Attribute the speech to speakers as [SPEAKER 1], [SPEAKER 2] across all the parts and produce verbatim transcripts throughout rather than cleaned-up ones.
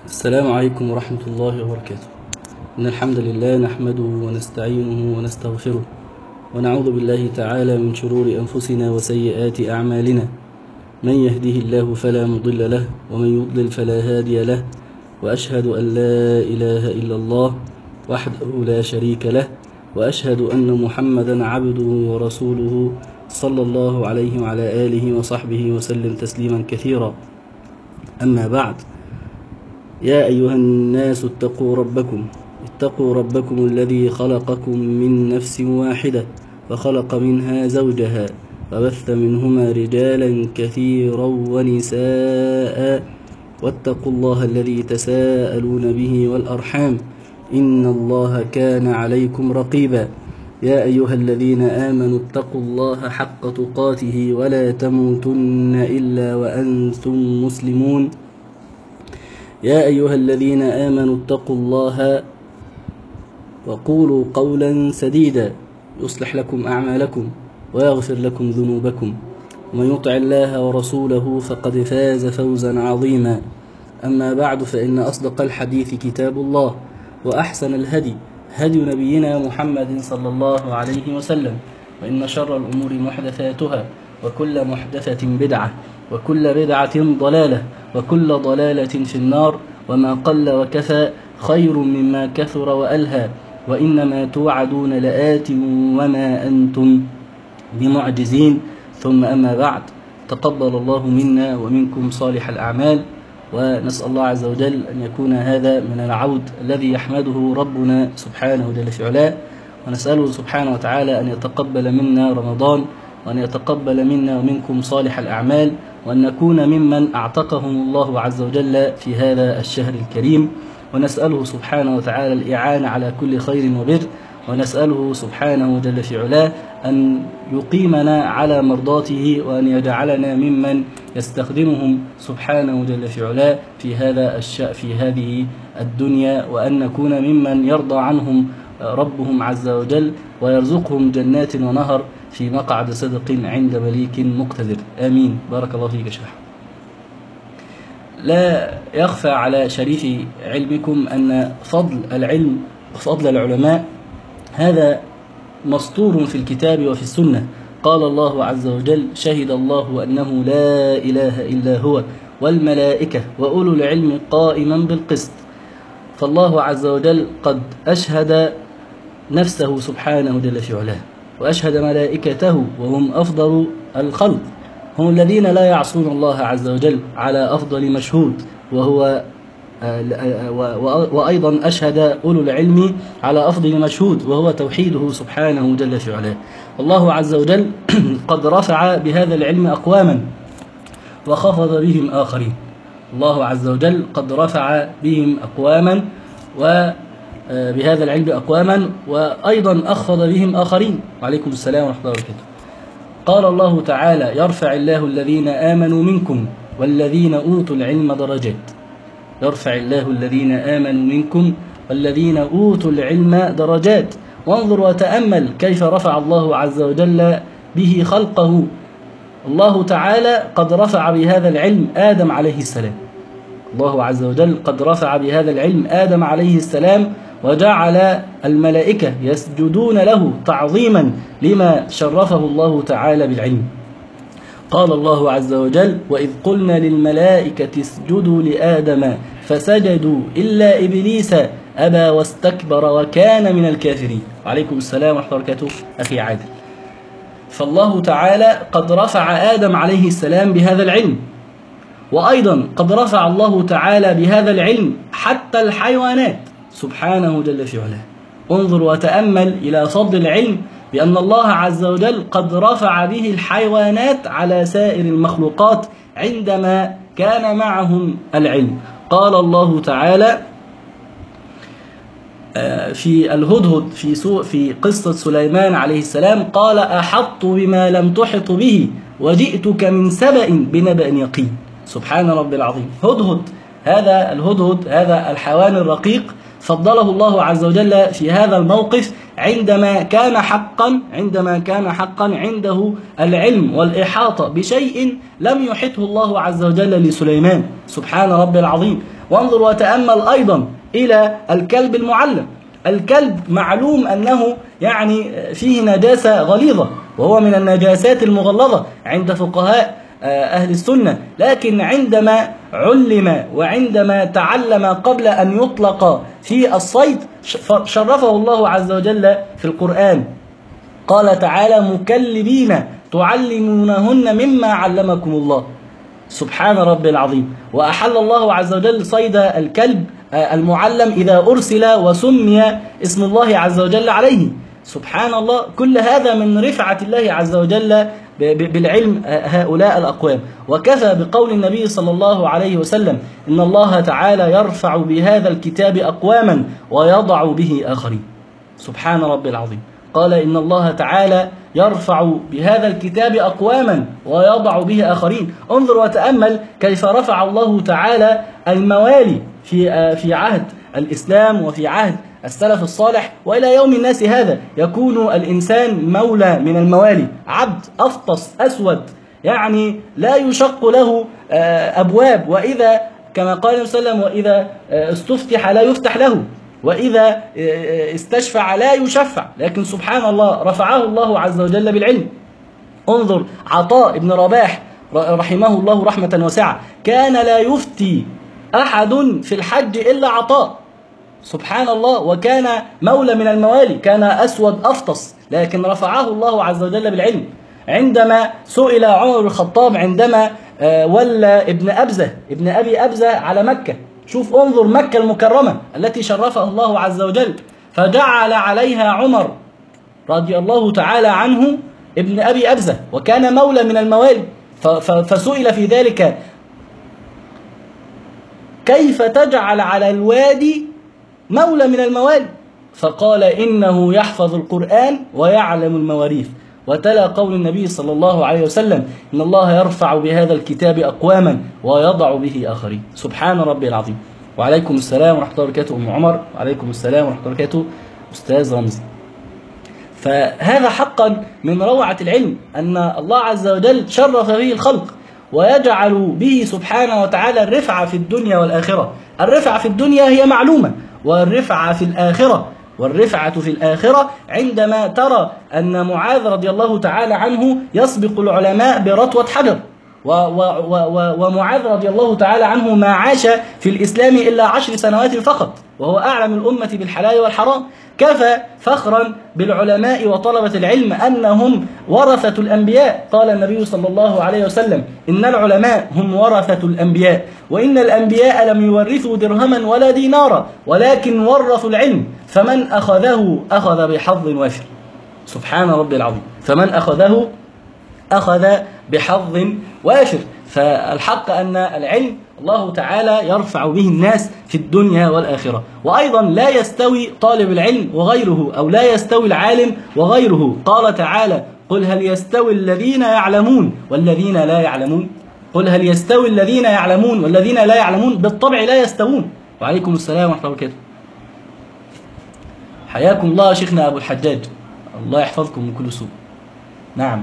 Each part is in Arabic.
[SPEAKER 1] السلام عليكم ورحمة الله وبركاته. إن الحمد لله نحمده ونستعينه ونستغفره ونعوذ بالله تعالى من شرور أنفسنا وسيئات أعمالنا. من يهده الله فلا مضل له ومن يضلل فلا هادي له، وأشهد أن لا إله إلا الله وحده لا شريك له، وأشهد أن محمدا عبده ورسوله صلى الله عليه وعلى آله وصحبه وسلم تسليما كثيرا. أما بعد، يا أيها الناس اتقوا ربكم اتقوا ربكم الذي خلقكم من نفس واحدة وخلق منها زوجها وبث منهما رجالا كثيرا ونساء، واتقوا الله الذي تساءلون به والأرحام إن الله كان عليكم رقيبا. يا أيها الذين آمنوا اتقوا الله حق تقاته ولا تموتن إلا وأنتم مسلمون. يا أيها الذين آمنوا اتقوا الله وقولوا قولا سديدا يصلح لكم أعمالكم ويغفر لكم ذنوبكم، ومن يطع الله ورسوله فقد فاز فوزا عظيما. أما بعد، فإن أصدق الحديث كتاب الله، وأحسن الهدي هدي نبينا محمد صلى الله عليه وسلم، وإن شر الأمور محدثاتها، وكل محدثة بدعة، وكل بدعة ضلالة، وكل ضلالة في النار. وما قل وكفى خير مما كثر وألهى، وإنما توعدون لآت وما أنتم بمعجزين. ثم أما بعد، تقبل الله منا ومنكم صالح الأعمال، ونسأل الله عز وجل أن يكون هذا من العود الذي يحمده ربنا سبحانه جل في علاه، ونسأله سبحانه وتعالى أن يتقبل منا رمضان، وأن يتقبل منا ومنكم صالح الأعمال، وأن نكون ممن أعتقهم الله عز وجل في هذا الشهر الكريم. ونسأله سبحانه وتعالى الإعانة على كل خير وبر، ونسأله سبحانه جل في علاه أن يقيمنا على مرضاته، وأن يجعلنا ممن يستخدمهم سبحانه جل في علاه في هذا الشأن في هذه الدنيا، وأن نكون ممن يرضى عنهم ربهم عز وجل ويرزقهم جنات ونهر في مقعد صدق عند مليك مقتدر. آمين. بارك الله فيك يا شيخ. لا يخفى على شريف علمكم أن فضل العلم وفضل العلماء هذا مسطور في الكتاب وفي السنة. قال الله عز وجل: شهد الله أنه لا إله إلا هو والملائكة وأولو العلم قائما بالقسط. فالله عز وجل قد أشهد نفسه سبحانه جل في علاه، وأشهد ملائكته وهم أفضل الخلق، هم الذين لا يعصون الله عز وجل على أفضل مشهود، وهو وأيضا أشهد أولو العلم على أفضل مشهود، وهو توحيده سبحانه جل في علاه. الله عز وجل قد رفع بهذا العلم أقواما وخفض بهم آخرين. الله عز وجل قد رفع بهم أقواما وبهذا العلم أقواما، وأيضا أخفض بهم آخرين. وعليكم السلام ورحمة الله وبركاته. قال الله تعالى: يرفع الله الذين آمنوا منكم والذين أوتوا العلم درجات. يرفع الله الذين آمنوا منكم والذين أوتوا العلم درجات. وانظر وتأمل كيف رفع الله عز وجل به خلقه. الله تعالى قد رفع بهذا العلم آدم عليه السلام. الله عز وجل قد رفع بهذا العلم آدم عليه السلام، وجعل الملائكة يسجدون له تعظيما لما شرفه الله تعالى بالعلم. قال الله عز وجل: وإذ قلنا للملائكة اسجدوا لآدم فسجدوا إلا إبليس أبى واستكبر وكان من الكافرين. وعليكم السلام ورحمة الله وبركاته أخي عادل. فالله تعالى قد رفع آدم عليه السلام بهذا العلم، وأيضا قد رفع الله تعالى بهذا العلم حتى الحيوانات سبحانه جل في علاه. انظر وتأمل إلى فضل العلم، بأن الله عز وجل قد رفع به الحيوانات على سائر المخلوقات عندما كان معهم العلم. قال الله تعالى في الهدهد في سوء في قصة سليمان عليه السلام: قال أحط بما لم تحط به وجئتك من سبأ بنبأ يقين. سبحان رب العظيم. هدهد، هذا الهدهد هذا الحيوان الرقيق فضله الله عز وجل في هذا الموقف عندما كان حقا عندما كان حقا عنده العلم والإحاطة بشيء لم يحطه الله عز وجل لسليمان. سبحان رب العظيم. وانظر وتأمل أيضا إلى الكلب المعلم. الكلب معلوم أنه يعني فيه نجاسة غليظة، وهو من النجاسات المغلظة عند فقهاء أهل السنة، لكن عندما علم وعندما تعلم قبل أن يطلق في الصيد شرفه الله عز وجل في القرآن. قال تعالى: مكلبين تعلمونهن مما علمكم الله. سبحان ربي العظيم. وأحل الله عز وجل صيد الكلب المعلم إذا أرسل وسمي اسم الله عز وجل عليه. سبحان الله. كل هذا من رفعة الله عز وجل بالعلم هؤلاء الأقوام. وكفى بقول النبي صلى الله عليه وسلم: إن الله تعالى يرفع بهذا الكتاب أقواما ويضع به آخرين. سبحان ربي العظيم. قال: إن الله تعالى يرفع بهذا الكتاب أقواما ويضع به آخرين. انظر وتأمل كيف رفع الله تعالى الموالي في في عهد الإسلام وفي عهد السلف الصالح، وإلى يوم الناس هذا يكون الإنسان مولى من الموالي، عبد أفطس أسود يعني لا يشق له أبواب، وإذا كما قال النبي صلى الله عليه وسلم: وإذا استفتح لا يفتح له، وإذا استشفع لا يشفع. لكن سبحان الله رفعه الله عز وجل بالعلم. انظر عطاء بن رباح رحمه الله رحمة واسعة، كان لا يفتي أحد في الحج إلا عطاء. سبحان الله. وكان مولى من الموالي، كان أسود أفطس، لكن رفعه الله عز وجل بالعلم. عندما سئل عمر بن الخطاب عندما ولى ابن أبزة ابن أبي أبزة على مكة، شوف انظر مكة المكرمة التي شرفها الله عز وجل، فجعل عليها عمر رضي الله تعالى عنه ابن أبي أبزة، وكان مولى من الموالي. فسئل في ذلك: كيف تجعل على الوادي مولى من الموالي؟ فقال: إنه يحفظ القرآن ويعلم المواريث. وتلا قول النبي صلى الله عليه وسلم: إن الله يرفع بهذا الكتاب أقواما ويضع به آخرين. سبحان ربي العظيم. وعليكم السلام ورحمة الله وبركاته أم عمر. وعليكم السلام ورحمة الله وبركاته أستاذ رمزي. فهذا حقا من روعة العلم، أن الله عز وجل شرف به الخلق ويجعل به سبحانه وتعالى الرفعة في الدنيا والآخرة. الرفعة في الدنيا هي معلومة، والرفعة في الآخرة والرفعة في الآخرة عندما ترى أن معاذ رضي الله تعالى عنه يسبق العلماء برطوة حجر، و و و ومعاذ رضي الله تعالى عنه ما عاش في الإسلام إلا عشر سنوات فقط، وهو أعلم الأمة بالحلال والحرام. كفى فخرا بالعلماء وطلبة العلم أنهم ورثة الأنبياء. قال النبي صلى الله عليه وسلم: إن العلماء هم ورثة الأنبياء، وإن الأنبياء لم يورثوا درهما ولا دينارا، ولكن ورثوا العلم، فمن أخذه أخذ بحظ وافر. سبحان ربي العظيم. فمن أخذه أخذ بحظ وافر. فالحق أن العلم الله تعالى يرفع به الناس في الدنيا والآخرة. وأيضا لا يستوي طالب العلم وغيره، أو لا يستوي العالم وغيره. قال تعالى: قل هل يستوي الذين يعلمون والذين لا يعلمون؟ قل هل يستوي الذين يعلمون والذين لا يعلمون؟ بالطبع لا يستوون. وعليكم السلام ورحمة الله وبركاته. حياكم الله شيخنا أبو الحجاج، الله يحفظكم من كل سوء. نعم.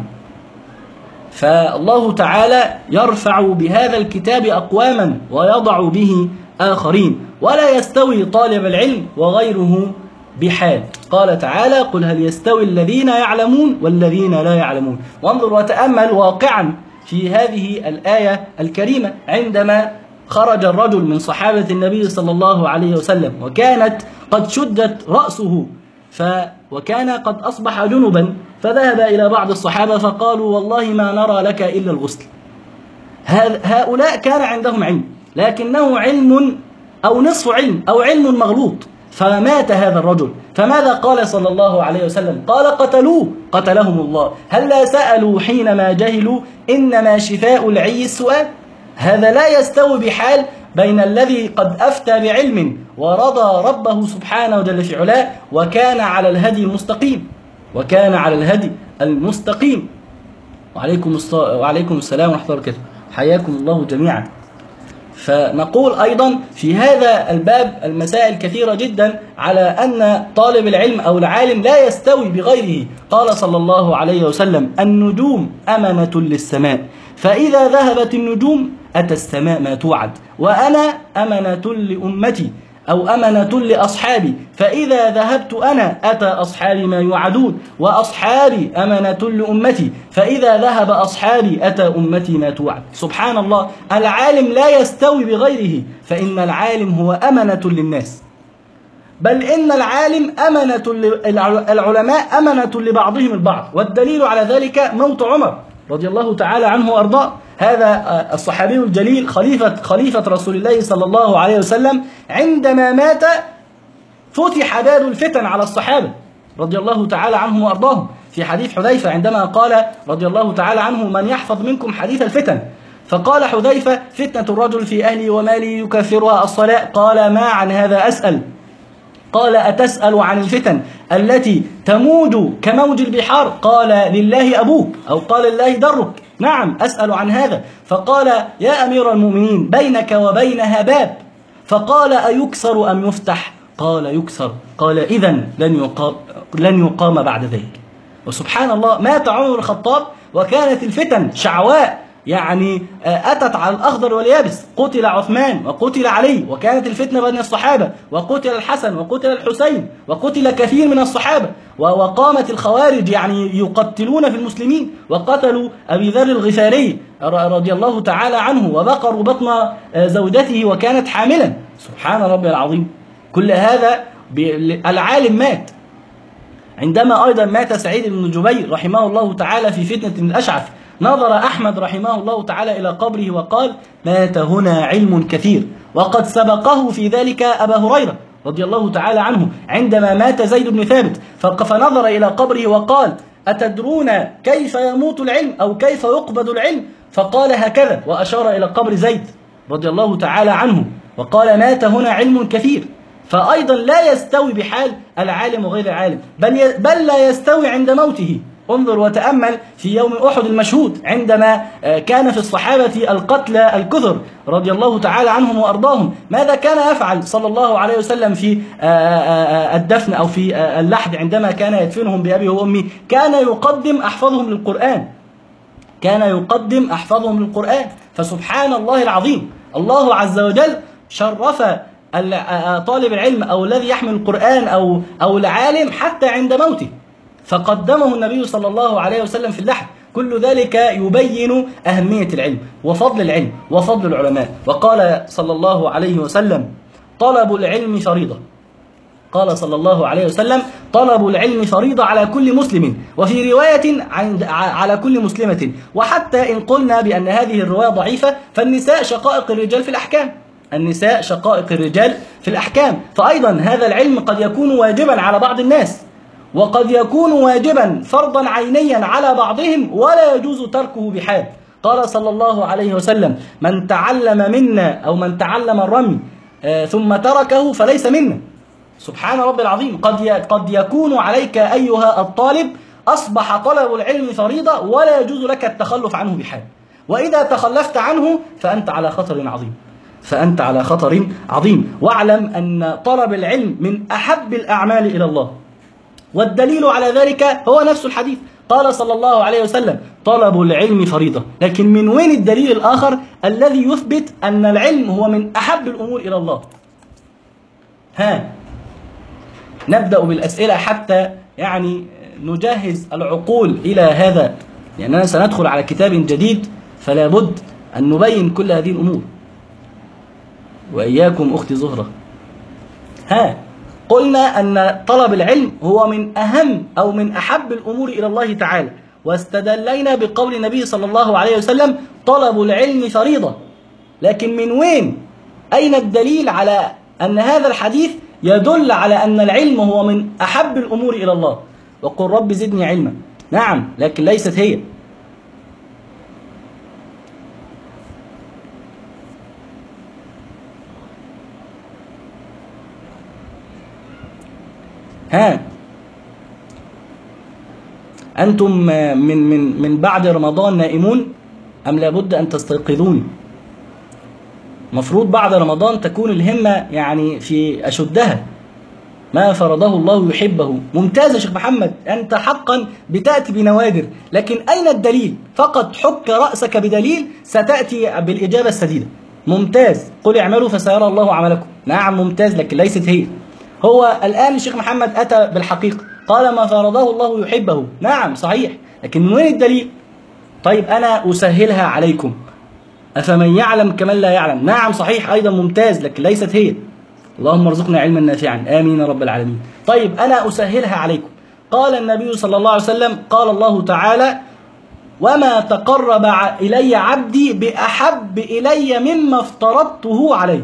[SPEAKER 1] فالله تعالى يرفع بهذا الكتاب أقواما ويضع به آخرين، ولا يستوي طالب العلم وغيره بحال. قال تعالى: قل هل يستوي الذين يعلمون والذين لا يعلمون. وانظر وتأمل واقعا في هذه الآية الكريمة، عندما خرج الرجل من صحابة النبي صلى الله عليه وسلم وكانت قد شدت رأسه، ف وكان قد أصبح جنبا، فذهب إلى بعض الصحابة فقالوا: والله ما نرى لك إلا الغسل. هؤلاء كان عندهم علم، لكنه علم أو نصف علم أو علم مغلوط، فمات هذا الرجل. فماذا قال صلى الله عليه وسلم؟ قال: قتلوه قتلهم الله. هل لا سألوا حينما جهلوا؟ إنما شفاء العي السؤال. هذا لا يستوي بحال بين الذي قد أفتى بعلم ورضى ربه سبحانه وجل في علاه وكان على الهدي المستقيم وكان على الهدي المستقيم. وعليكم وعليكم السلام ورحمة الله وبركاته. حياكم الله جميعا. فنقول أيضا في هذا الباب المسائل كثيرة جدا على أن طالب العلم أو العالم لا يستوي بغيره. قال صلى الله عليه وسلم: النجوم أمنة للسماء، فإذا ذهبت النجوم أتى السماء ما توعد، وأنا أمنة لأمتي أو أمنة لأصحابي، فإذا ذهبت أنا أتى أصحابي ما يوعدون، وأصحابي أمنة لأمتي، فإذا ذهب أصحابي أتى أمتي ما توعد. سبحان الله، العالم لا يستوي بغيره، فإن العالم هو أمنة للناس، بل إن العالم أمنة، العلماء أمنة لبعضهم البعض، والدليل على ذلك موت عمر رضي الله تعالى عنه وأرضاه. هذا الصحابي الجليل خليفة خليفة رسول الله صلى الله عليه وسلم، عندما مات فتح باب الفتن على الصحابة رضي الله تعالى عنهم وأرضاهم. في حديث حذيفة عندما قال رضي الله تعالى عنه: من يحفظ منكم حديث الفتن؟ فقال حذيفة: فتنة الرجل في أهله وماله يكفرها الصلاة. قال: ما عن هذا أسأل؟ قال: أتسأل عن الفتن التي تموج كموج البحار؟ قال: لله أبوك، أو قال: لله درك. نعم أسأل عن هذا. فقال: يا أمير المؤمنين، بينك وبينها باب. فقال: أيكسر أم يفتح؟ قال: يكسر. قال: إذن لن يقام, لن يقام بعد ذلك. وسبحان الله، مات عمر بن الخطاب وكانت الفتن شعواء، يعني أتت على الأخضر واليابس. قتل عثمان وقتل علي، وكانت الفتنة بين الصحابة، وقتل الحسن وقتل الحسين وقتل كثير من الصحابة، وقامت الخوارج يعني يقتلون في المسلمين، وقتلوا أبي ذر الغفاري رضي الله تعالى عنه، وبقروا بطن زوجته وكانت حاملا. سبحان ربي العظيم. كل هذا العالم مات. عندما أيضا مات سعيد بن جبير رحمه الله تعالى في فتنة الأشعث، نظر أحمد رحمه الله تعالى إلى قبره وقال: مات هنا علم كثير. وقد سبقه في ذلك أبا هريرة رضي الله تعالى عنه عندما مات زيد بن ثابت، فنظر إلى قبره وقال: أتدرون كيف يموت العلم أو كيف يقبض العلم؟ فقال: هكذا، وأشار إلى قبر زيد رضي الله تعالى عنه وقال: مات هنا علم كثير. فأيضا لا يستوي بحال العالم وغير العالم، بل, بل لا يستوي عند موته. انظر وتأمل في يوم أحد المشهود، عندما كان في الصحابة القتلى الكثر رضي الله تعالى عنهم وأرضاهم، ماذا كان يفعل صلى الله عليه وسلم في الدفن أو في اللحد عندما كان يدفنهم بأبي وأمي؟ كان يقدم أحفظهم للقرآن، كان يقدم أحفظهم للقرآن. فسبحان الله العظيم، الله عز وجل شرف طالب العلم أو الذي يحمل القرآن أو أو العالم حتى عند موته، فقدمه النبي صلى الله عليه وسلم في اللحد. كل ذلك يبين أهمية العلم وفضل العلم وفضل العلماء. وقال صلى الله عليه وسلم: طلب العلم فريضة. قال صلى الله عليه وسلم: طلب العلم فريضة على كل مسلم، وفي رواية على كل مسلمة. وحتى إن قلنا بأن هذه الرواية ضعيفة، فالنساء شقائق الرجال في الأحكام، النساء شقائق الرجال في الأحكام. فأيضا هذا العلم قد يكون واجبا على بعض الناس، وقد يكون واجبا فرضا عينيا على بعضهم، ولا يجوز تركه بحال. قال صلى الله عليه وسلم: من تعلم منا أو من تعلم الرمي ثم تركه فليس منا. سبحان رب العظيم. قد قد يكون عليك أيها الطالب أصبح طلب العلم فريضة، ولا يجوز لك التخلف عنه بحال، وإذا تخلفت عنه فأنت على خطر عظيم، فأنت على خطر عظيم. واعلم أن طلب العلم من أحب الأعمال إلى الله، والدليل على ذلك هو نفس الحديث. قال صلى الله عليه وسلم: طلب العلم فريضة. لكن من وين الدليل الآخر الذي يثبت أن العلم هو من أحب الأمور إلى الله؟ ها، نبدأ بالأسئلة حتى يعني نجهز العقول إلى هذا، لأننا سندخل على كتاب جديد، فلا بد أن نبين كل هذه الأمور. وإياكم أختي زهرة. ها، قلنا أن طلب العلم هو من أهم أو من أحب الأمور إلى الله تعالى، واستدلينا بقول النبي صلى الله عليه وسلم: طلب العلم فريضة. لكن من وين؟ أين الدليل على أن هذا الحديث يدل على أن العلم هو من أحب الأمور إلى الله؟ وقل رب زدني علما. نعم، لكن ليست هي. ها، أنتم من من من بعد رمضان نائمون أم لابد أن تستيقظون؟ مفروض بعد رمضان تكون الهمة يعني في أشدها، ما فرضه الله يحبه. ممتاز يا شيخ محمد، أنت حقا بتأتي بنوادر، لكن أين الدليل؟ فقط حك رأسك بدليل ستأتي بالإجابة السديدة. ممتاز، قل اعملوا فسيرى الله عملكم. نعم ممتاز، لكن ليست هي. هو الآن الشيخ محمد أتى بالحقيقة، قال ما فرضه الله يحبه. نعم صحيح، لكن من وين الدليل؟ طيب أنا أسهلها عليكم، أفمن يعلم كمن لا يعلم. نعم صحيح أيضا ممتاز، لكن ليست هي. اللهم ارزقنا علما نافعا، آمين يا رب العالمين. طيب أنا أسهلها عليكم. قال النبي صلى الله عليه وسلم، قال الله تعالى: وما تقرب إلي عبدي بأحب إلي مما افترضته عليه.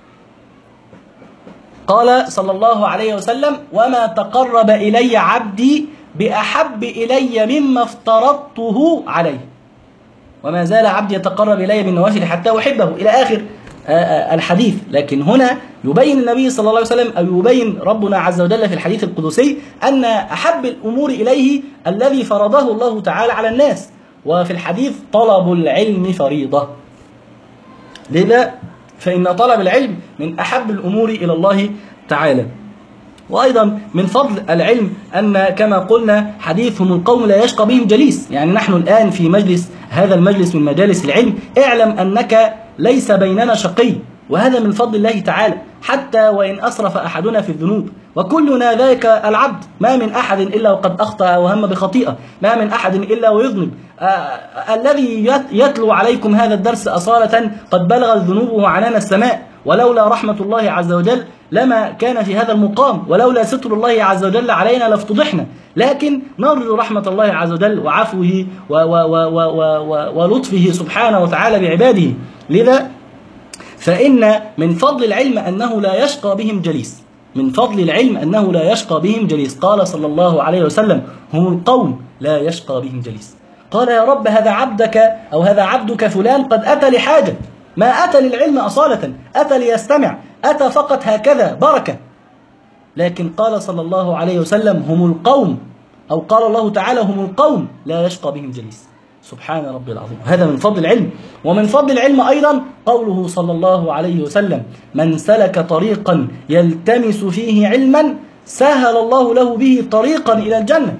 [SPEAKER 1] قال صلى الله عليه وسلم: وما تقرب إلي عبدي بأحب إلي مما افترضته عليه، وما زال عبدي يتقرب إلي بالنوافل حتى أحبه، إلى آخر الحديث. لكن هنا يبين النبي صلى الله عليه وسلم، أو يبين ربنا عز وجل في الحديث القدسي، أن أحب الأمور إليه الذي فرضه الله تعالى على الناس. وفي الحديث: طلب العلم فريضة. لذا فإن طلب العلم من أحب الأمور إلى الله تعالى. وأيضا من فضل العلم أن كما قلنا حديثهم القوم لا يشقى بهم جليس. يعني نحن الآن في مجلس، هذا المجلس من مجالس العلم، اعلم أنك ليس بيننا شقي، وهذا من فضل الله تعالى، حتى وإن أسرف أحدنا في الذنوب، وكلنا ذلك العبد. ما من أحد إلا وقد أخطأ وهم بخطيئة، ما من أحد إلا ويذنب. آه الذي يتلو عليكم هذا الدرس أصالة قد بلغت ذنوبه عنان السماء، ولولا رحمة الله عز وجل لما كان في هذا المقام، ولولا ستر الله عز وجل علينا لافتضحنا. لكن نرجو رحمة الله عز وجل وعفوه ولطفه سبحانه وتعالى بعباده. لذا فإن من فضل العلم أنه لا يشقى بهم جليس، من فضل العلم أنه لا يشقى بهم جليس. قال صلى الله عليه وسلم: هم القوم لا يشقى بهم جليس. قال: يا رب هذا عبدك أو هذا عبدك فلان قد أتى لحاجة، ما أتى للعلم أصالة، أتى ليستمع، أتى فقط هكذا بركة. لكن قال صلى الله عليه وسلم: هم القوم، أو قال الله تعالى: هم القوم لا يشقى بهم جليس. سبحان ربي العظيم. هذا من فضل العلم. ومن فضل العلم أيضا قوله صلى الله عليه وسلم: من سلك طريقا يلتمس فيه علما سهل الله له به طريقا إلى الجنة.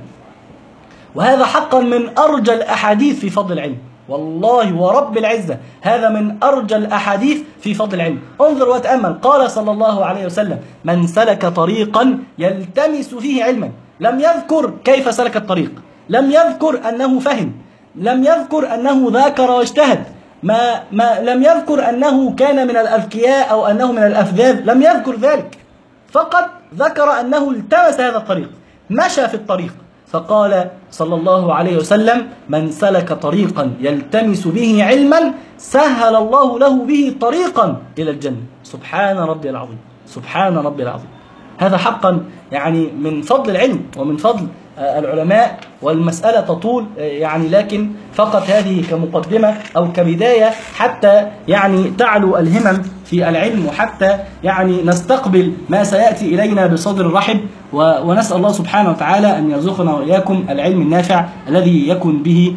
[SPEAKER 1] وهذا حقا من أرجى الأحاديث في فضل العلم، والله ورب العزة هذا من أرجى الأحاديث في فضل العلم. انظر وتأمل، قال صلى الله عليه وسلم: من سلك طريقا يلتمس فيه علما. لم يذكر كيف سلك الطريق، لم يذكر أنه فهم، لم يذكر أنه ذاكر واجتهد، ما, ما لم يذكر أنه كان من الأذكياء أو أنه من الأفذاذ، لم يذكر ذلك، فقط ذكر أنه التمس هذا الطريق، مشى في الطريق. فقال صلى الله عليه وسلم: من سلك طريقا يلتمس به علما سهل الله له به طريقا إلى الجنة. سبحان ربي العظيم، سبحان ربي العظيم. هذا حقا يعني من فضل العلم ومن فضل العلماء، والمسألة تطول يعني، لكن فقط هذه كمقدمة أو كبداية حتى يعني تعلو الهمم في العلم، وحتى يعني نستقبل ما سيأتي إلينا بصدر رحب. ونسأل الله سبحانه وتعالى أن يرزقنا وإياكم العلم النافع الذي يكون به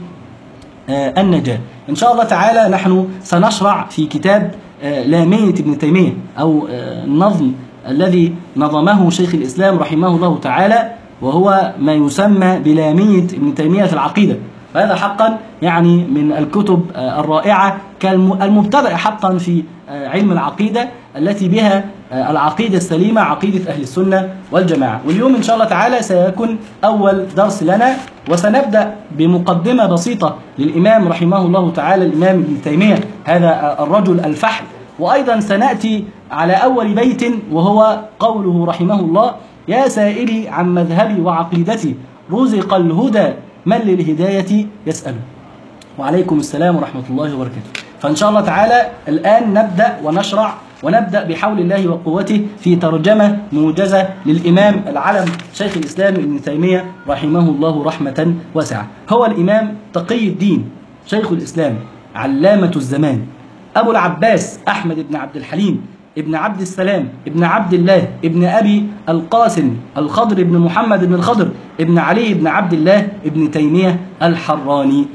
[SPEAKER 1] النجاة. إن شاء الله تعالى نحن سنشرع في كتاب لامية ابن تيمية، أو النظم الذي نظمه شيخ الإسلام رحمه الله تعالى، وهو ما يسمى بلامية ابن تيمية في العقيدة. فهذا حقا يعني من الكتب الرائعة كالمبتدأ حقا في علم العقيدة، التي بها العقيدة السليمة، عقيدة أهل السنة والجماعة. واليوم إن شاء الله تعالى سيكون أول درس لنا، وسنبدأ بمقدمة بسيطة للإمام رحمه الله تعالى، الإمام ابن تيمية، هذا الرجل الفحل. وأيضا سنأتي على أول بيت، وهو قوله رحمه الله: يا سائلي عن مذهبي وعقيدتي رزق الهدى من للهداية يسأل. وعليكم السلام ورحمة الله وبركاته. فإن شاء الله تعالى الآن نبدأ ونشرع، ونبدأ بحول الله وقوته في ترجمة موجزة للإمام العلم شيخ الإسلام ابن تيمية رحمه الله رحمة واسعة. هو الإمام تقي الدين شيخ الإسلام علامة الزمان، أبو العباس أحمد بن عبد الحليم ابن عبد السلام ابن عبد الله ابن أبي القاسم الخضر ابن محمد بن الخضر ابن علي ابن عبد الله ابن تيمية الحراني.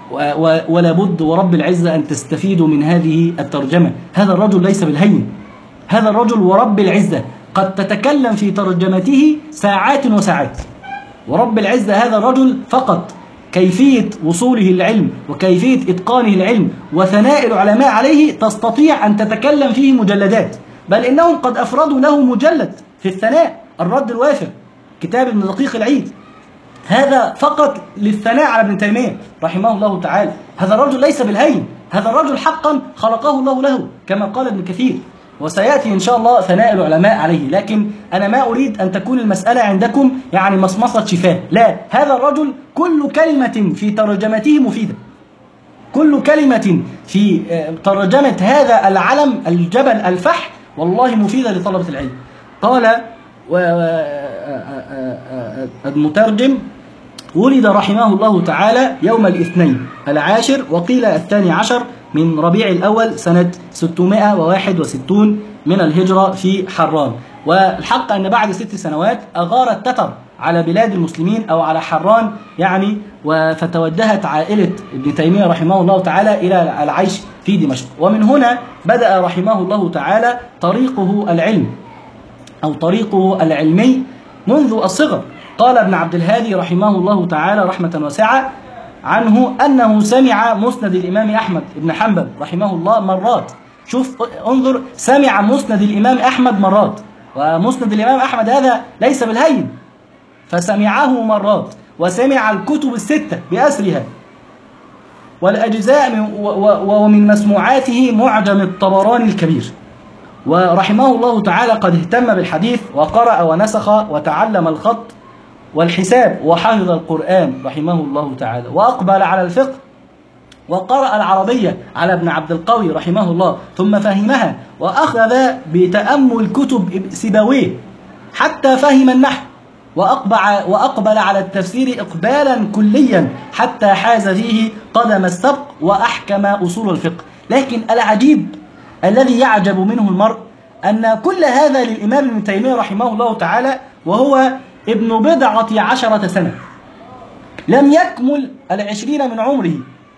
[SPEAKER 1] ولا بد ورب العزة أن تستفيدوا من هذه الترجمة. هذا الرجل ليس بالهين، هذا الرجل ورب العزة قد تتكلم في ترجمته ساعات وساعات. ورب العزة هذا الرجل فقط كيفية وصوله للعلم وكيفية إتقانه العلم وثناء العلماء عليه تستطيع أن تتكلم فيه مجلدات، بل إنهم قد أفردوا له مجلد في الثناء، الرد الوافر، كتاب ابن دقيق العيد، هذا فقط للثناء على ابن تيمية رحمه الله تعالى. هذا الرجل ليس بالهين، هذا الرجل حقا خلقه الله له كما قال ابن كثير، وسيأتي إن شاء الله ثناء العلماء عليه. لكن أنا ما أريد أن تكون المسألة عندكم يعني مصمصة شفاه، لا، هذا الرجل كل كلمة في ترجمته مفيدة، كل كلمة في ترجمة هذا العلم الجبل الفح والله مفيدة لطلبة العلم. قال المترجم: ولد رحمه الله تعالى يوم الاثنين العاشر وقيل الثاني عشر من ربيع الأول سنة ستمائة وواحد وستين من الهجرة في حران. والحق أن بعد ست سنوات أغار التتر على بلاد المسلمين أو على حران يعني، فتوجهت عائلة ابن تيمية رحمه الله تعالى إلى العيش في دمشق. ومن هنا بدأ رحمه الله تعالى طريقه العلم أو طريقه العلمي منذ الصغر. قال ابن عبد الهادي رحمه الله تعالى رحمة واسعة عنه أنه سمع مسند الإمام أحمد بن حنبل رحمه الله مرات. شوف انظر، سمع مسند الإمام أحمد مرات، ومسند الإمام أحمد هذا ليس بالهين، فسمعه مرات، وسمع الكتب الستة بأسرها والأجزاء، ومن مسموعاته معجم الطبراني الكبير. ورحمه الله تعالى قد اهتم بالحديث وقرأ ونسخ وتعلم الخط والحساب وحفظ القرآن رحمه الله تعالى، وأقبل على الفقه وقرأ العربية على ابن عبد القوي رحمه الله ثم فهمها، وأخذ بتأمل كتب سيبويه حتى فهم النحو، وأقبل على التفسير إقبالا كليا حتى حاز فيه قدم السبق وأحكم أصول الفقه. لكن العجيب الذي يعجب منه المرء أن كل هذا للإمام ابن تيمية رحمه الله تعالى وهو ابن بضعة عشرة سنة، لم يكمل العشرين من عمره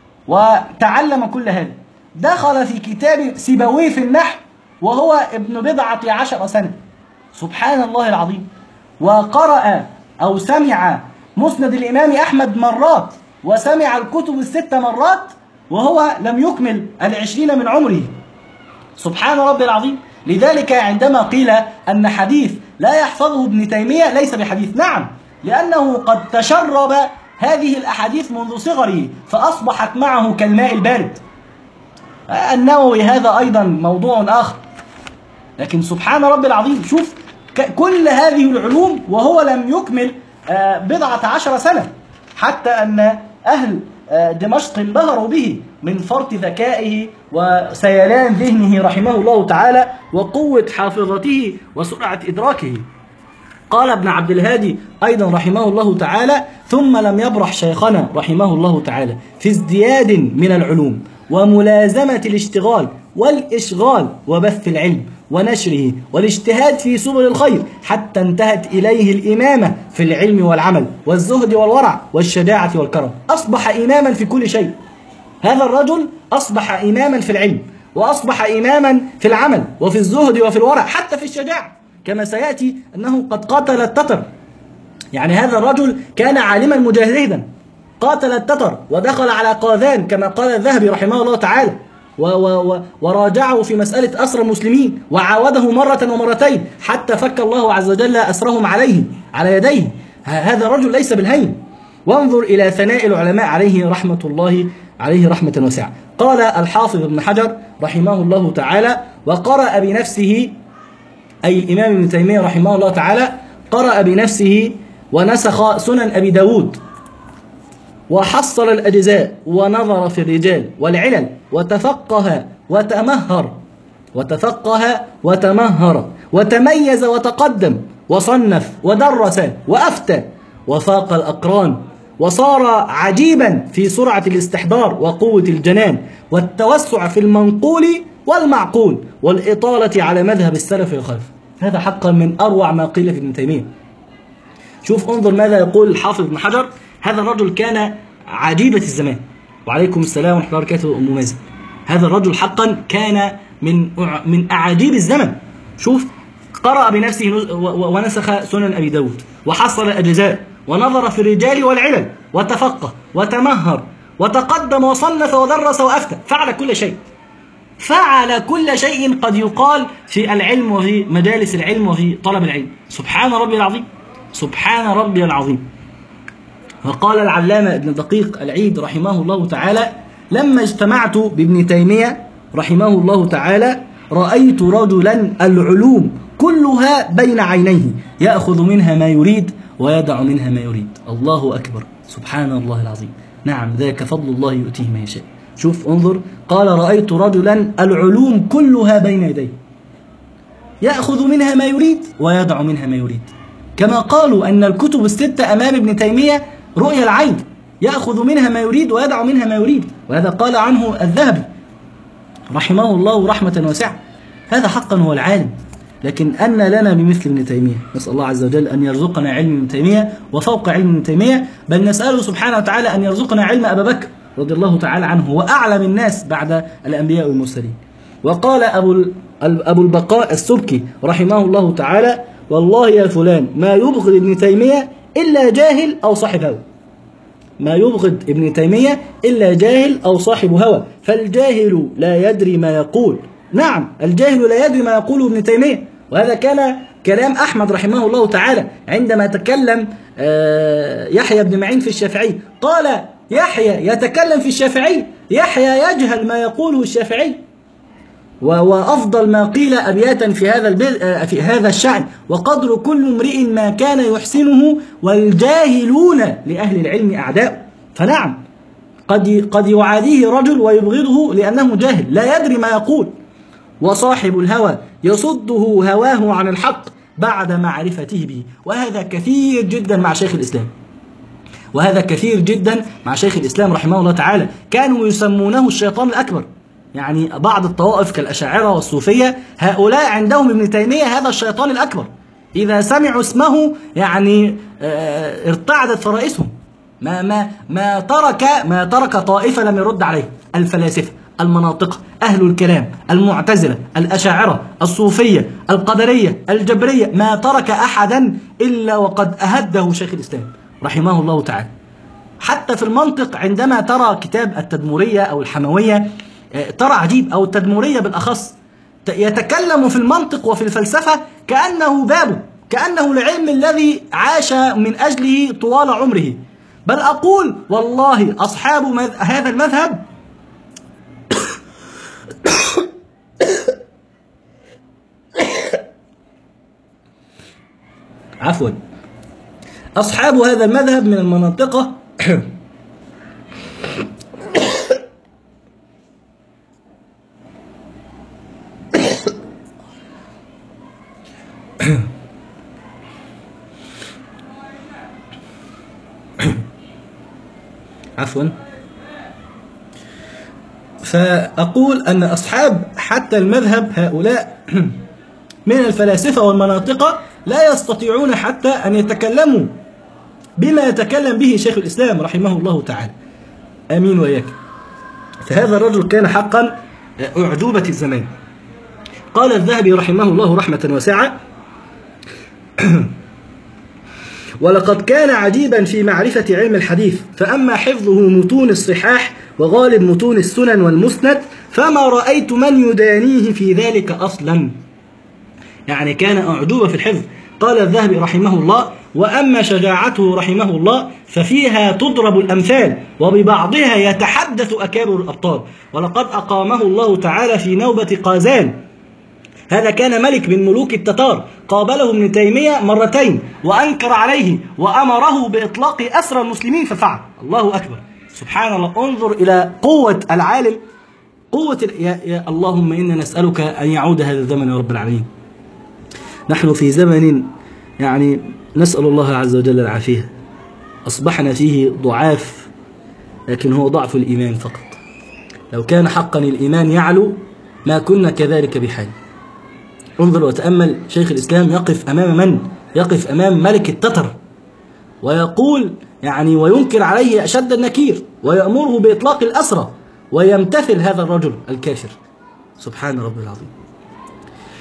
[SPEAKER 1] وتعلم كل هذا. دخل في كتاب سيبويه في النحو وهو ابن بضعة عشر سنة، سبحان الله العظيم. وقرأ أو سمع مسند الإمام أحمد مرات، وسمع الكتب الستة مرات وهو لم يكمل العشرين من عمره، سبحان ربي العظيم. لذلك عندما قيل أن حديث لا يحفظه ابن تيمية ليس بحديث، نعم، لأنه قد تشرب هذه الأحاديث منذ صغره فأصبحت معه كالماء البارد. النووي هذا أيضا موضوع آخر، لكن سبحان ربي العظيم، شوف كل هذه العلوم وهو لم يكمل بضعة عشر سنة، حتى أن أهل دمشق انبهروا به من فرط ذكائه وسيلان ذهنه رحمه الله تعالى وقوة حافظته وسرعة إدراكه. قال ابن عبد الهادي أيضا رحمه الله تعالى: ثم لم يبرح شيخنا رحمه الله تعالى في ازدياد من العلوم وملازمة الاشتغال والإشغال وبث العلم ونشره والاجتهاد في سبل الخير، حتى انتهت إليه الإمامة في العلم والعمل والزهد والورع والشجاعة والكرم. أصبح إماما في كل شيء. هذا الرجل أصبح إماما في العلم، وأصبح إماما في العمل وفي الزهد وفي الورع، حتى في الشجاعة، كما سيأتي أنه قد قاتل التتر. يعني هذا الرجل كان عالما مجاهدا، قاتل التتر ودخل على قاذان كما قال الذهبي رحمه الله تعالى، و و و وراجعه في مسألة أسر المسلمين، وعاوده مرة ومرتين حتى فك الله عز وجل أسرهم عليه على يديه. هذا الرجل ليس بالهين. وانظر إلى ثناء العلماء عليه رحمة الله عليه رحمة واسعة. قال الحافظ ابن حجر رحمه الله تعالى: وقرأ بنفسه، أي الإمام ابن تيمية رحمه الله تعالى قرأ بنفسه ونسخ سنن أبي داود، وحصل الأجزاء، ونظر في الرجال والعلل، وتفقه وتمهر وتفقه وتمهر وتميز وتقدم، وصنف ودرس وأفتى، وفاق الأقران، وصار عجيبا في سرعة الاستحضار وقوة الجنان والتوسع في المنقول والمعقول والإطالة على مذهب السلف والخلف. هذا حقا من أروع ما قيل في ابن تيمية. شوف انظر ماذا يقول الحافظ ابن حجر: هذا الرجل كان عجيبة الزمان. وعليكم السلام ورحمة الله وبركاته أم مازن. هذا الرجل حقا كان من من أعاجيب الزمن. شوف قرأ بنفسه ونسخ سنن أبي داود وحصل الأجزاء ونظر في الرجال والعلل وتفقه وتمهر وتقدم وصنف ودرس وأفتى، فعل كل شيء، فعل كل شيء قد يقال في العلم وفي مجالس العلم وفي طلب العلم. سبحان ربي العظيم، سبحان ربي العظيم. وقال العلامة ابن دقيق العيد رحمه الله تعالى: لما اجتمعت بابن تيمية رحمه الله تعالى رأيت رجلا العلوم كلها بين عينيه يأخذ منها ما يريد ويدع منها ما يريد. الله أكبر، سبحان الله العظيم. نعم، ذاك فضل الله يؤتيه من يشاء. شوف انظر، قال: رأيت رجلا العلوم كلها بين يديه يأخذ منها ما يريد ويدع منها ما يريد. كما قالوا أن الكتب الستة أمام ابن تيمية رؤيا العين، يأخذ منها ما يريد ويدع منها ما يريد، وهذا قال عنه الذهبي رحمه الله رحمة واسعة. هذا حقا هو العالم، لكن أن لنا بمثل ابن تيمية. نسأل الله عز وجل أن يرزقنا علم ابن تيمية وفوق علم ابن تيمية، بل نسأله سبحانه وتعالى أن يرزقنا علم أبا بكر رضي الله تعالى عنه، وأعلم الناس بعد الأنبياء والمرسلين. وقال أبو أبو البقاء السبكي رحمه الله تعالى: والله يا فلان ما يبغض ابن تيمية إلا جاهل أو صاحب هوى. ما يبغض ابن تيمية إلا جاهل أو صاحب هوى، فالجاهل لا يدري ما يقول. نعم، الجاهل لا يدري ما يقوله ابن تيمية، وهذا كان كلام أحمد رحمه الله تعالى عندما تكلم يحيى بن معين في الشافعي. قال: يحيى يتكلم في الشافعي، يحيى يجهل ما يقوله الشافعي. وأفضل ما قيل أبياتا في هذا في هذا الشأن: وقدر كل امرئ ما كان يحسنه والجاهلون لأهل العلم أعداء. فنعم، قد قد يعاديه رجل ويبغضه لأنه جاهل لا يدري ما يقول، وصاحب الهوى يصده هواه عن الحق بعد معرفته به. وهذا كثير جدا مع شيخ الإسلام، وهذا كثير جدا مع شيخ الإسلام رحمه الله تعالى. كانوا يسمونه الشيطان الأكبر، يعني بعض الطوائف كالأشاعرة والصوفية هؤلاء عندهم ابن تيمية هذا الشيطان الأكبر، إذا سمعوا اسمه يعني ارتعدت فرائسهم. ما ما ما ترك ما ترك طائفة لم يرد عليه: الفلاسفة، المناطق، أهل الكلام، المعتزلة، الأشاعرة، الصوفية، القدرية، الجبرية، ما ترك أحدا إلا وقد أهده شيخ الإسلام رحمه الله تعالى. حتى في المنطق عندما ترى كتاب التدمرية أو الحموية ترى عجيب، أو التدمرية بالأخص، يتكلم في المنطق وفي الفلسفة كأنه بابه، كأنه العلم الذي عاش من أجله طوال عمره. بل أقول والله أصحاب هذا المذهب عفوا أصحاب هذا المذهب من المناطقة عفوا فأقول أن أصحاب حتى المذهب هؤلاء من الفلاسفة والمناطقة لا يستطيعون حتى أن يتكلموا بما يتكلم به شيخ الإسلام رحمه الله تعالى. آمين وإياك. فهذا الرجل كان حقا أعجوبة الزمان. قال الذهبي رحمه الله رحمة واسعة: ولقد كان عجيبا في معرفة علم الحديث، فأما حفظه متون الصحاح وغالب متون السنن والمسند فما رأيت من يدانيه في ذلك أصلا. يعني كان أعجوبة في الحفظ. قال الذهبي رحمه الله: وأما شجاعته رحمه الله ففيها تضرب الأمثال، وببعضها يتحدث أكابر الأبطال. ولقد أقامه الله تعالى في نوبة قازان، هذا كان ملك من ملوك التتار، قابله ابن تيمية مرتين وأنكر عليه وأمره بإطلاق أسرى المسلمين ففعل. الله أكبر، سبحان الله. انظر إلى قوة العالم، قوة ال... يا... يا اللهم إنا نسألك أن يعود هذا الزمن يا رب العالمين. نحن في زمن يعني نسأل الله عز وجل العافية، أصبحنا فيه ضعاف، لكن هو ضعف الإيمان فقط. لو كان حقا الإيمان يعلو ما كنا كذلك بحال. انظر وتأمل، شيخ الإسلام يقف أمام من؟ يقف أمام ملك التتر ويقول يعني وينكر عليه أشد النكير ويأمره بإطلاق الأسرى، ويمتثل هذا الرجل الكافر. سبحان ربي العظيم.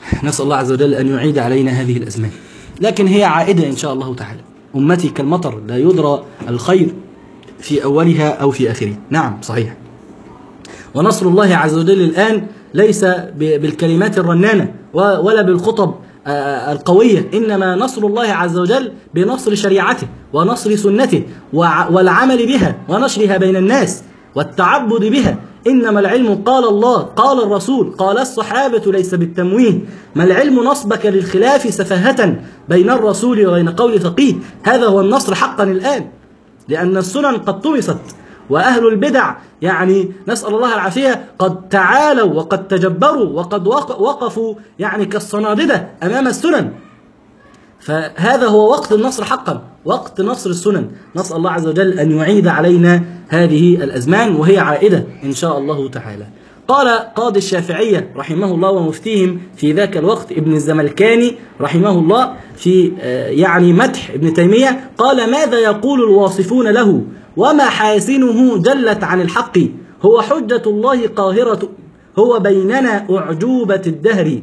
[SPEAKER 1] نسأل الله عز وجل أن يعيد علينا هذه الأزمان، لكن هي عائدة إن شاء الله تعالى. أمتي كالمطر لا يدرى الخير في أولها أو في آخرها. نعم صحيح. ونصر الله عز وجل الآن ليس بالكلمات الرنانة ولا بالخطب القوية، إنما نصر الله عز وجل بنصر شريعته ونصر سنته والعمل بها ونشرها بين الناس والتعبد بها. إنما العلم قال الله قال الرسول قال الصحابة ليس بالتمويه. ما العلم نصبك للخلاف سفاهة بين الرسول وبين قول فقيه. هذا هو النصر حقا الآن، لأن السنن قد طمست، وأهل البدع يعني نسأل الله العافية قد تعالوا وقد تجبروا وقد وقفوا يعني كالصناددة أمام السنن. فهذا هو وقت النصر حقا، وقت نصر السنن. نسأل الله عز وجل أن يعيد علينا هذه الأزمان، وهي عائدة إن شاء الله تعالى. قال قاضي الشافعية رحمه الله ومفتيهم في ذاك الوقت ابن الزملكاني رحمه الله في يعني مدح ابن تيمية، قال: ماذا يقول الواصفون له ومحاسنه جلت عن الحق، هو حجة الله قاهرة، هو بيننا أعجوبة الدهر،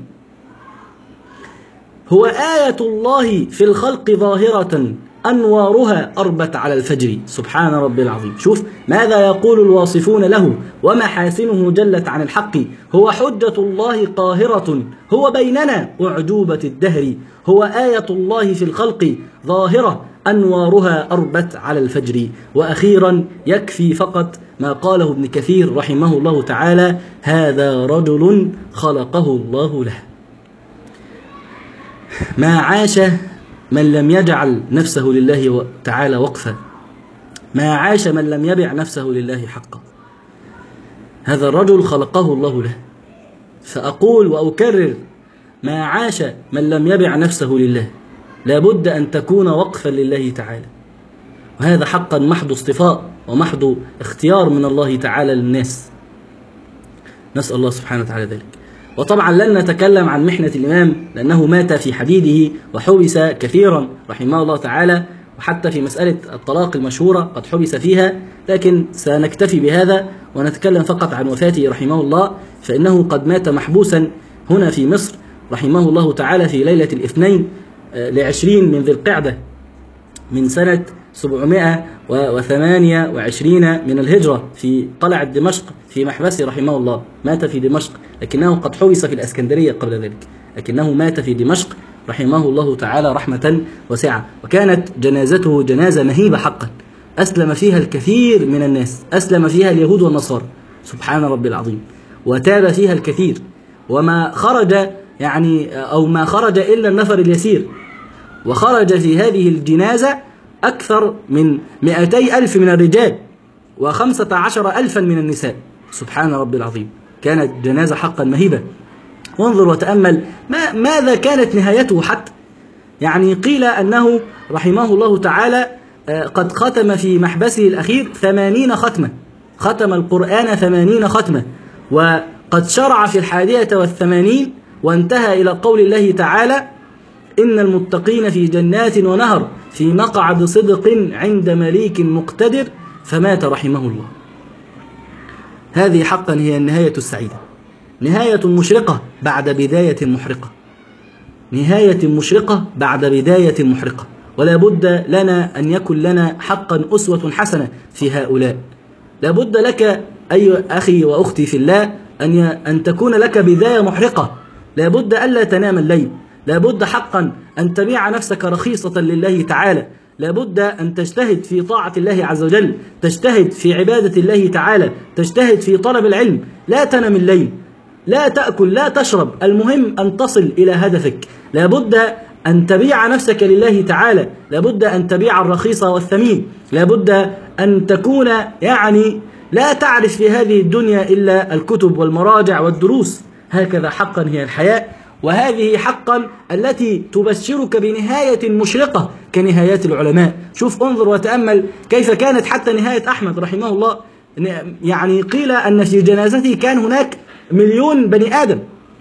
[SPEAKER 1] هو آية الله في الخلق ظاهرة أنوارها أربت على الفجر. سبحان ربي العظيم. شوف ماذا يقول الواصفون له ومحاسنه جلت عن الحق، هو حجة الله قاهرة، هو بيننا أعجوبة الدهر، هو آية الله في الخلق ظاهرة أنوارها أربت على الفجر. وأخيرا يكفي فقط ما قاله ابن كثير رحمه الله تعالى: هذا رجل خلقه الله له. ما عاش من لم يجعل نفسه لله تعالى وقفا، ما عاش من لم يبع نفسه لله حقا. هذا الرجل خلقه الله له. فأقول وأكرر: ما عاش من لم يبع نفسه لله، لابد أن تكون وقفا لله تعالى. وهذا حقا محض اصطفاء ومحض اختيار من الله تعالى للناس، نسأل الله سبحانه وتعالى ذلك. وطبعا لن نتكلم عن محنة الإمام لأنه مات في حديده وحبس كثيرا رحمه الله تعالى، وحتى في مسألة الطلاق المشهورة قد حبس فيها، لكن سنكتفي بهذا ونتكلم فقط عن وفاته رحمه الله، فإنه قد مات محبوسا هنا في مصر رحمه الله تعالى في ليلة الاثنين لعشرين من ذي القعدة من سنة سبعمائة وثمانية وعشرين من الهجرة في قلعة دمشق في محبسه رحمه الله. مات في دمشق، لكنه قد حبس في الإسكندرية قبل ذلك، لكنه مات في دمشق رحمه الله تعالى رحمة واسعة. وكانت جنازته جنازة مهيبة حقا، أسلم فيها الكثير من الناس، أسلم فيها اليهود والنصارى سبحان ربي العظيم، وتاب فيها الكثير، وما خرج يعني أو ما خرج إلا النفر اليسير. وخرج في هذه الجنازة أكثر من مئتي ألف من الرجال وخمسة عشر ألفا من النساء سبحان ربي العظيم. كانت جنازة حقا مهيبة. وانظر وتأمل ما ماذا كانت نهايته حتى. يعني قيل أنه رحمه الله تعالى قد ختم في محبسه الأخير ثمانين ختمة، ختم القرآن ثمانين ختمة، وقد شرع في الحادية والثمانين وانتهى إلى قول الله تعالى: إن المتقين في جنات ونهر في مقعد صدق عند مليك مقتدر، فمات رحمه الله. هذه حقا هي النهاية السعيدة، نهاية مشرقة بعد بداية محرقة، نهاية مشرقة بعد بداية محرقة. ولا بد لنا أن يكن لنا حقا أسوة حسنة في هؤلاء. لا بد لك أي أخي وأختي في الله أن أن تكون لك بداية محرقة. لا بد ألا تنام الليل، لا بد حقا أن تبيع نفسك رخيصة لله تعالى، لا بد أن تجتهد في طاعة الله عز وجل، تجتهد في عبادة الله تعالى، تجتهد في طلب العلم. لا تنام الليل، لا تأكل، لا تشرب، المهم أن تصل إلى هدفك. لا بد أن تبيع نفسك لله تعالى، لا بد أن تبيع الرخيص والثمين، لا بد أن تكون يعني لا تعرف في هذه الدنيا إلا الكتب والمراجع والدروس. هكذا حقا هي الحياة، وهذه حقا التي تبشرك بنهاية مشرقة كنهايات العلماء. شوف انظر وتأمل كيف كانت حتى نهاية أحمد رحمه الله. يعني قيل أن في جنازته كان هناك مليون بني آدم،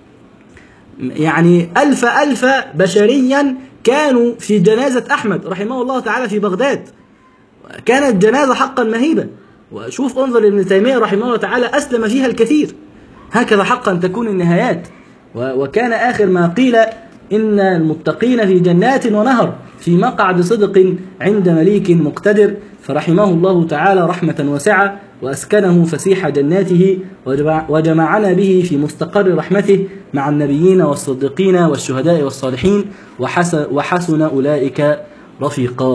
[SPEAKER 1] يعني ألف ألف بشريا كانوا في جنازة أحمد رحمه الله تعالى في بغداد. كانت جنازة حقا مهيبة. وشوف انظر ابن تيمية رحمه الله تعالى أسلم فيها الكثير. هكذا حقا تكون النهايات. وكان آخر ما قيل إن المتقين في جنات ونهر في مقعد صدق عند مليك مقتدر، فرحمه الله تعالى رحمة واسعة وأسكنه فسيح جناته وجمعنا به في مستقر رحمته مع النبيين والصديقين والشهداء والصالحين وحسن أولئك رفيقا.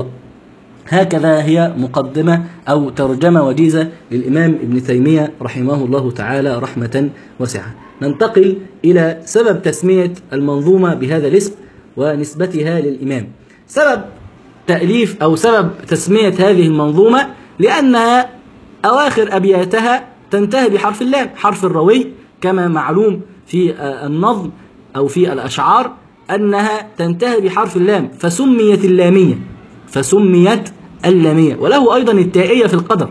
[SPEAKER 1] هكذا هي مقدمة أو ترجمة وجيزة للإمام ابن تيمية رحمه الله تعالى رحمة واسعة. ننتقل إلى سبب تسمية المنظومة بهذا الاسم ونسبتها للإمام. سبب تأليف أو سبب تسمية هذه المنظومة لأنها أواخر أبياتها تنتهي بحرف اللام، حرف الروي كما معلوم في النظم أو في الأشعار أنها تنتهي بحرف اللام، فسميت اللامية فسميت اللامية وله أيضا التائية في القدر،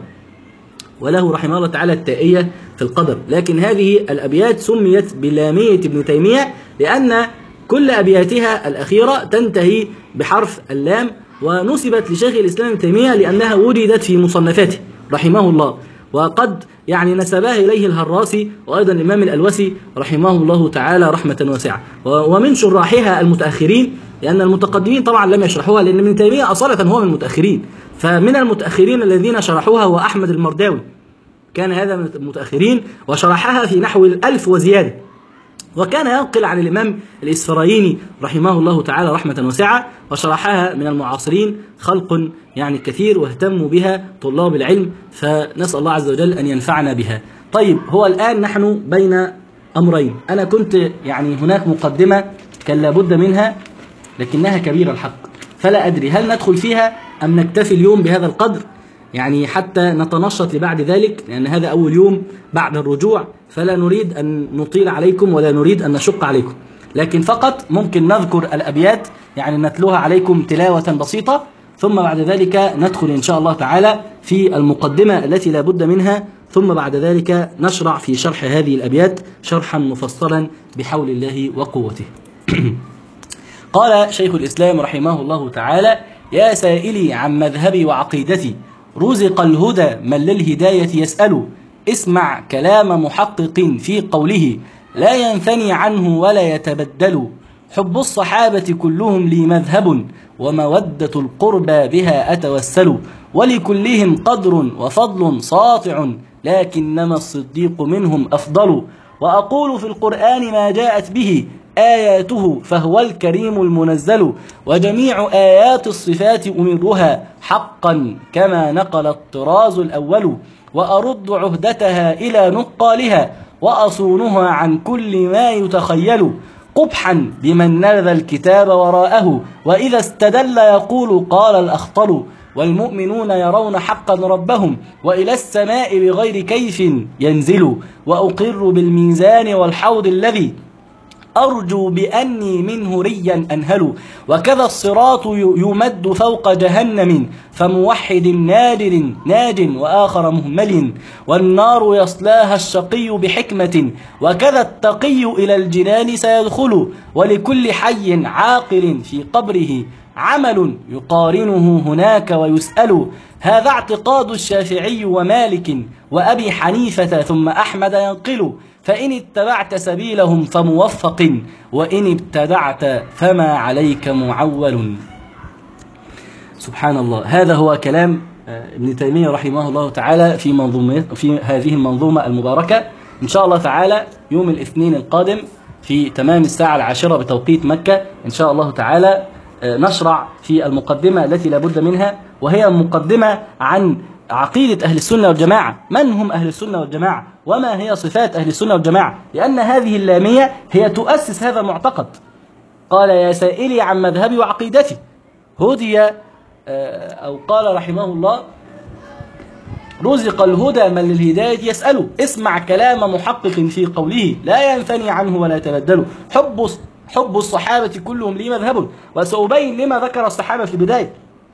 [SPEAKER 1] وله رحمه الله تعالى التائية في القدر. لكن هذه الأبيات سميت بلامية ابن تيمية لأن كل أبياتها الأخيرة تنتهي بحرف اللام، ونسبت لشيخ الإسلام ابن تيمية لأنها وجدت في مصنفاته رحمه الله، وقد يعني نسبها إليه الهراسي وأيضا الإمام الألوسي رحمه الله تعالى رحمة واسعة، ومن شراحها المتأخرين، لأن المتقدمين طبعا لم يشرحوها، لأن ابن تيمية أصالة هو من المتأخرين، فمن المتأخرين الذين شرحوها هو أحمد المرداوي، كان هذا من المتأخرين وشرحها في نحو الألف وزيادة، وكان ينقل عن الإمام الإسفرايني رحمه الله تعالى رحمة واسعة، وشرحها من المعاصرين خلق يعني كثير واهتموا بها طلاب العلم، فنسأل الله عز وجل أن ينفعنا بها. طيب، هو الآن نحن بين أمرين. أنا كنت يعني هناك مقدمة كان لابد منها لكنها كبيرة الحق، فلا أدري هل ندخل فيها أم نكتفي اليوم بهذا القدر، يعني حتى نتنشط لبعد ذلك، لأن هذا أول يوم بعد الرجوع، فلا نريد أن نطيل عليكم ولا نريد أن نشق عليكم، لكن فقط ممكن نذكر الأبيات يعني نتلوها عليكم تلاوة بسيطة، ثم بعد ذلك ندخل إن شاء الله تعالى في المقدمة التي لا بد منها، ثم بعد ذلك نشرع في شرح هذه الأبيات شرحا مفصلا بحول الله وقوته. قال شيخ الإسلام رحمه الله تعالى: يا سائلي عن مذهبي وعقيدتي، رزق الهدى من للهداية يسأل، اسمع كلام محقق في قوله، لا ينثني عنه ولا يتبدل، حب الصحابة كلهم لي مذهب، ومودة القربى بها أتوسل، ولكلهم قدر وفضل ساطع، لكنما الصديق منهم أفضل، وأقول في القرآن ما جاءت به آياته فهو الكريم المنزل، وجميع آيات الصفات أمرها حقا كما نقل الطراز الأول، وأرد عهدتها إلى نقالها، وأصونها عن كل ما يتخيل، قبحا بمن نبذ الكتاب وراءه، وإذا استدل يقول قال الأخطل، والمؤمنون يرون حقا ربهم، وإلى السماء بغير كيف ينزل، وأقر بالميزان والحوض الذي أرجو بأني منه ريا أنهل، وكذا الصراط يمد فوق جهنم، فموحد نادر ناج وآخر مهمل، والنار يصلاها الشقي بحكمة، وكذا التقي إلى الجنان سيدخل، ولكل حي عاقل في قبره عمل يقارنه هناك ويسأل، هذا اعتقاد الشافعي ومالك وأبي حنيفة ثم أحمد ينقل، فإن اتبعت سبيلهم فموفق، وإن ابتدعت فما عليك معول. سبحان الله، هذا هو كلام ابن تيمية رحمه الله تعالى في منظومة في هذه المنظومة المباركة. إن شاء الله تعالى يوم الاثنين القادم في تمام الساعة العاشرة بتوقيت مكة إن شاء الله تعالى نشرع في المقدمة التي لا بد منها، وهي مقدمة عن عقيدة أهل السنة والجماعة، من هم أهل السنة والجماعة، وما هي صفات أهل السنة والجماعة، لأن هذه اللامية هي تؤسس هذا المعتقد. قال: يا سائلي عن مذهبي وعقيدتي، هدي أو قال رحمه الله: رزق الهدى من للهداية يسأل، اسمع كلام محقق في قوله، لا ينثني عنه ولا يتبدل، حب حب الصحابة كلهم لي مذهب، وسأبين لما ذكر الصحابة في البداية،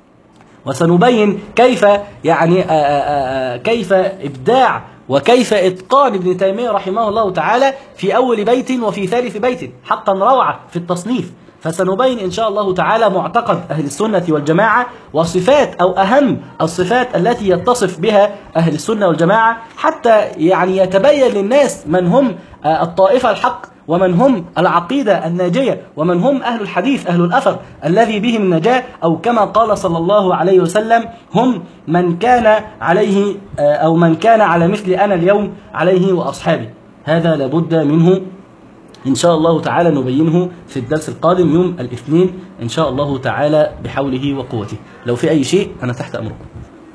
[SPEAKER 1] وسنبين كيف يعني آآ آآ كيف إبداع وكيف إتقان ابن تيمية رحمه الله تعالى في أول بيت وفي ثالث بيت، حقا روعة في التصنيف. فسنبين إن شاء الله تعالى معتقد أهل السنة والجماعة، وصفات أو أهم الصفات التي يتصف بها أهل السنة والجماعة، حتى يعني يتبين للناس من هم الطائفة الحق ومن هم العقيدة الناجية، ومن هم أهل الحديث أهل الأثر الذي بهم النجاة، أو كما قال صلى الله عليه وسلم هم من كان عليه أو من كان على مثل أنا اليوم عليه وأصحابي. هذا لابد منه إن شاء الله تعالى نبينه في الدرس القادم يوم الاثنين إن شاء الله تعالى بحوله وقوته. لو في أي شيء أنا تحت أمركم.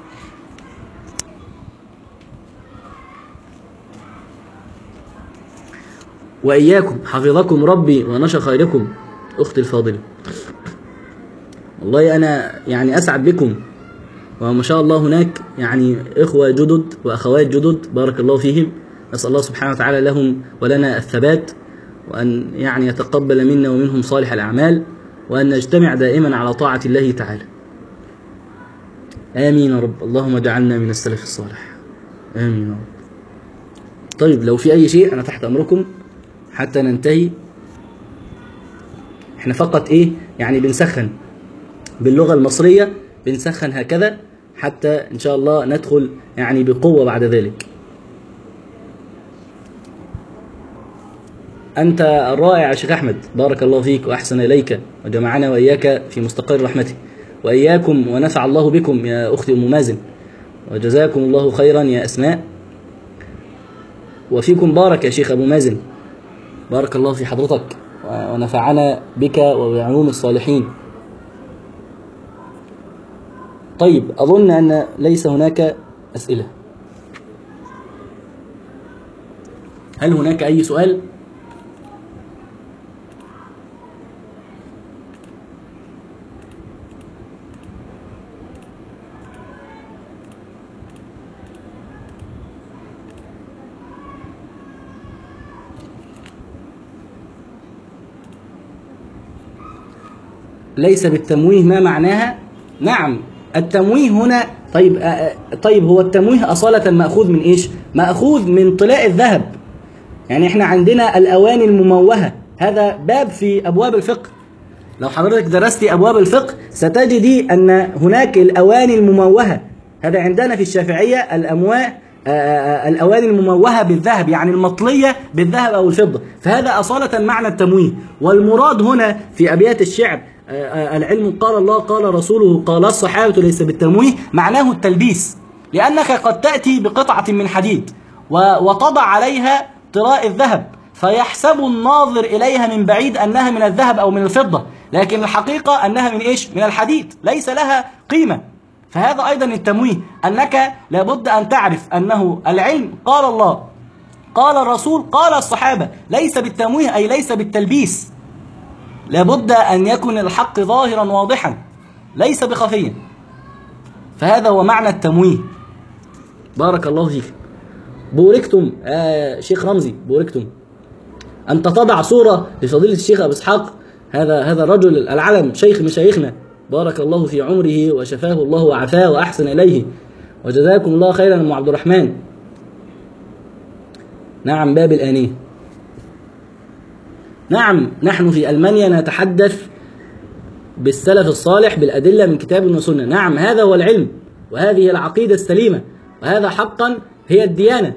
[SPEAKER 1] وإياكم حفظكم ربي ونشر خيركم. أختي الفاضلة، والله أنا يعني أسعد بكم، وما شاء الله هناك يعني إخوة جدد وأخوات جدد بارك الله فيهم. نسأل الله سبحانه وتعالى لهم ولنا الثبات، وأن يعني يتقبل منا ومنهم صالح الأعمال، وأن نجتمع دائما على طاعة الله تعالى. آمين يا رب. اللهم اجعلنا من السلف الصالح. آمين يا رب. طيب لو في أي شيء أنا تحت أمركم حتى ننتهي. احنا فقط ايه يعني بنسخن باللغة المصرية، بنسخن هكذا حتى ان شاء الله ندخل يعني بقوة بعد ذلك. انت الرائع يا شيخ احمد، بارك الله فيك واحسن اليك وجمعنا واياك في مستقر رحمته، واياكم ونفع الله بكم يا اختي ام مازن، وجزاكم الله خيرا يا اسماء، وفيكم بارك يا شيخ ابو مازن، بارك الله في حضرتك ونفعنا بك وبعلوم الصالحين. طيب أظن أن ليس هناك أسئلة. هل هناك أي سؤال؟ ليس بالتمويه ما معناها؟ نعم التمويه هنا. طيب طيب هو التمويه أصالة مأخوذ من إيش؟ مأخوذ من طلاء الذهب. يعني إحنا عندنا الأواني المموهة، هذا باب في أبواب الفقه. لو حضرتك درستي أبواب الفقه ستجدي أن هناك الأواني المموهة، هذا عندنا في الشافعية الأمواه الأواني المموهة بالذهب، يعني المطلية بالذهب أو الفضة، فهذا أصالة معنى التمويه. والمراد هنا في أبيات الشعر العلم قال الله قال رسوله قال الصحابة ليس بالتمويه، معناه التلبيس، لأنك قد تأتي بقطعة من حديد وتضع عليها طراء الذهب فيحسب الناظر إليها من بعيد أنها من الذهب أو من الفضة، لكن الحقيقة أنها من إيش؟ من الحديد، ليس لها قيمة. فهذا أيضا التمويه، أنك لابد أن تعرف أنه العلم قال الله قال الرسول قال الصحابة، ليس بالتمويه أي ليس بالتلبيس، لابد أن يكون الحق ظاهرا واضحا ليس بخفيا. فهذا هو معنى التمويه. بارك الله فيك. بوركتم آه شيخ رمزي، بوركتم. أنت تضع صورة لفضيلة الشيخ أبو إسحاق، هذا هذا الرجل العلم شيخ مشايخنا، بارك الله في عمره وشفاه الله وعافاه وأحسن إليه، وجزاكم الله خيرا أم عبد الرحمن. نعم باب الآنية. نعم نحن في ألمانيا نتحدث بالسلف الصالح بالأدلة من كتاب وسنة. نعم هذا هو العلم، وهذه العقيدة السليمة، وهذا حقا هي الديانة.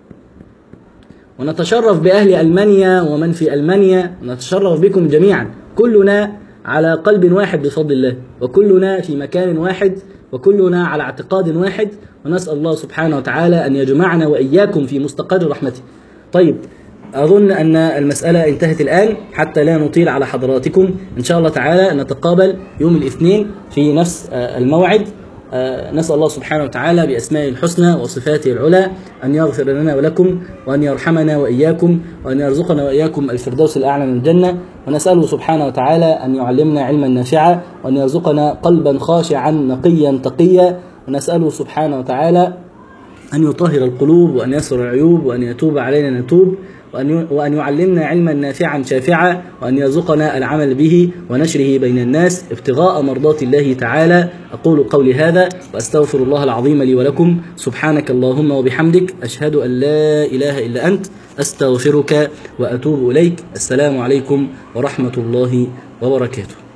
[SPEAKER 1] ونتشرف بأهل ألمانيا ومن في ألمانيا، ونتشرف بكم جميعا، كلنا على قلب واحد بفضل الله، وكلنا في مكان واحد، وكلنا على اعتقاد واحد، ونسأل الله سبحانه وتعالى أن يجمعنا وإياكم في مستقر رحمته. طيب أظن أن المسألة انتهت الآن، حتى لا نطيل على حضراتكم. إن شاء الله تعالى نتقابل يوم الاثنين في نفس الموعد. نسأل الله سبحانه وتعالى بأسمائه الحسنى وصفاته العلى أن يغفر لنا ولكم، وأن يرحمنا وإياكم، وأن يرزقنا وإياكم الفردوس الأعلى من الجنة. ونسأله سبحانه وتعالى أن يعلمنا علما نافعا، وأن يرزقنا قلبا خاشعا نقيا تقيا. ونسأله سبحانه وتعالى أن يطهر القلوب، وأن يسر العيوب، وأن يتوب علينا نتوب، وأن وأن يعلمنا علما نافعا شافعا، وأن يرزقنا العمل به ونشره بين الناس ابتغاء مرضات الله تعالى. أقول قولي هذا وأستغفر الله العظيم لي ولكم. سبحانك اللهم وبحمدك، أشهد أن لا إله إلا أنت، أستغفرك وأتوب إليك. السلام عليكم ورحمة الله وبركاته.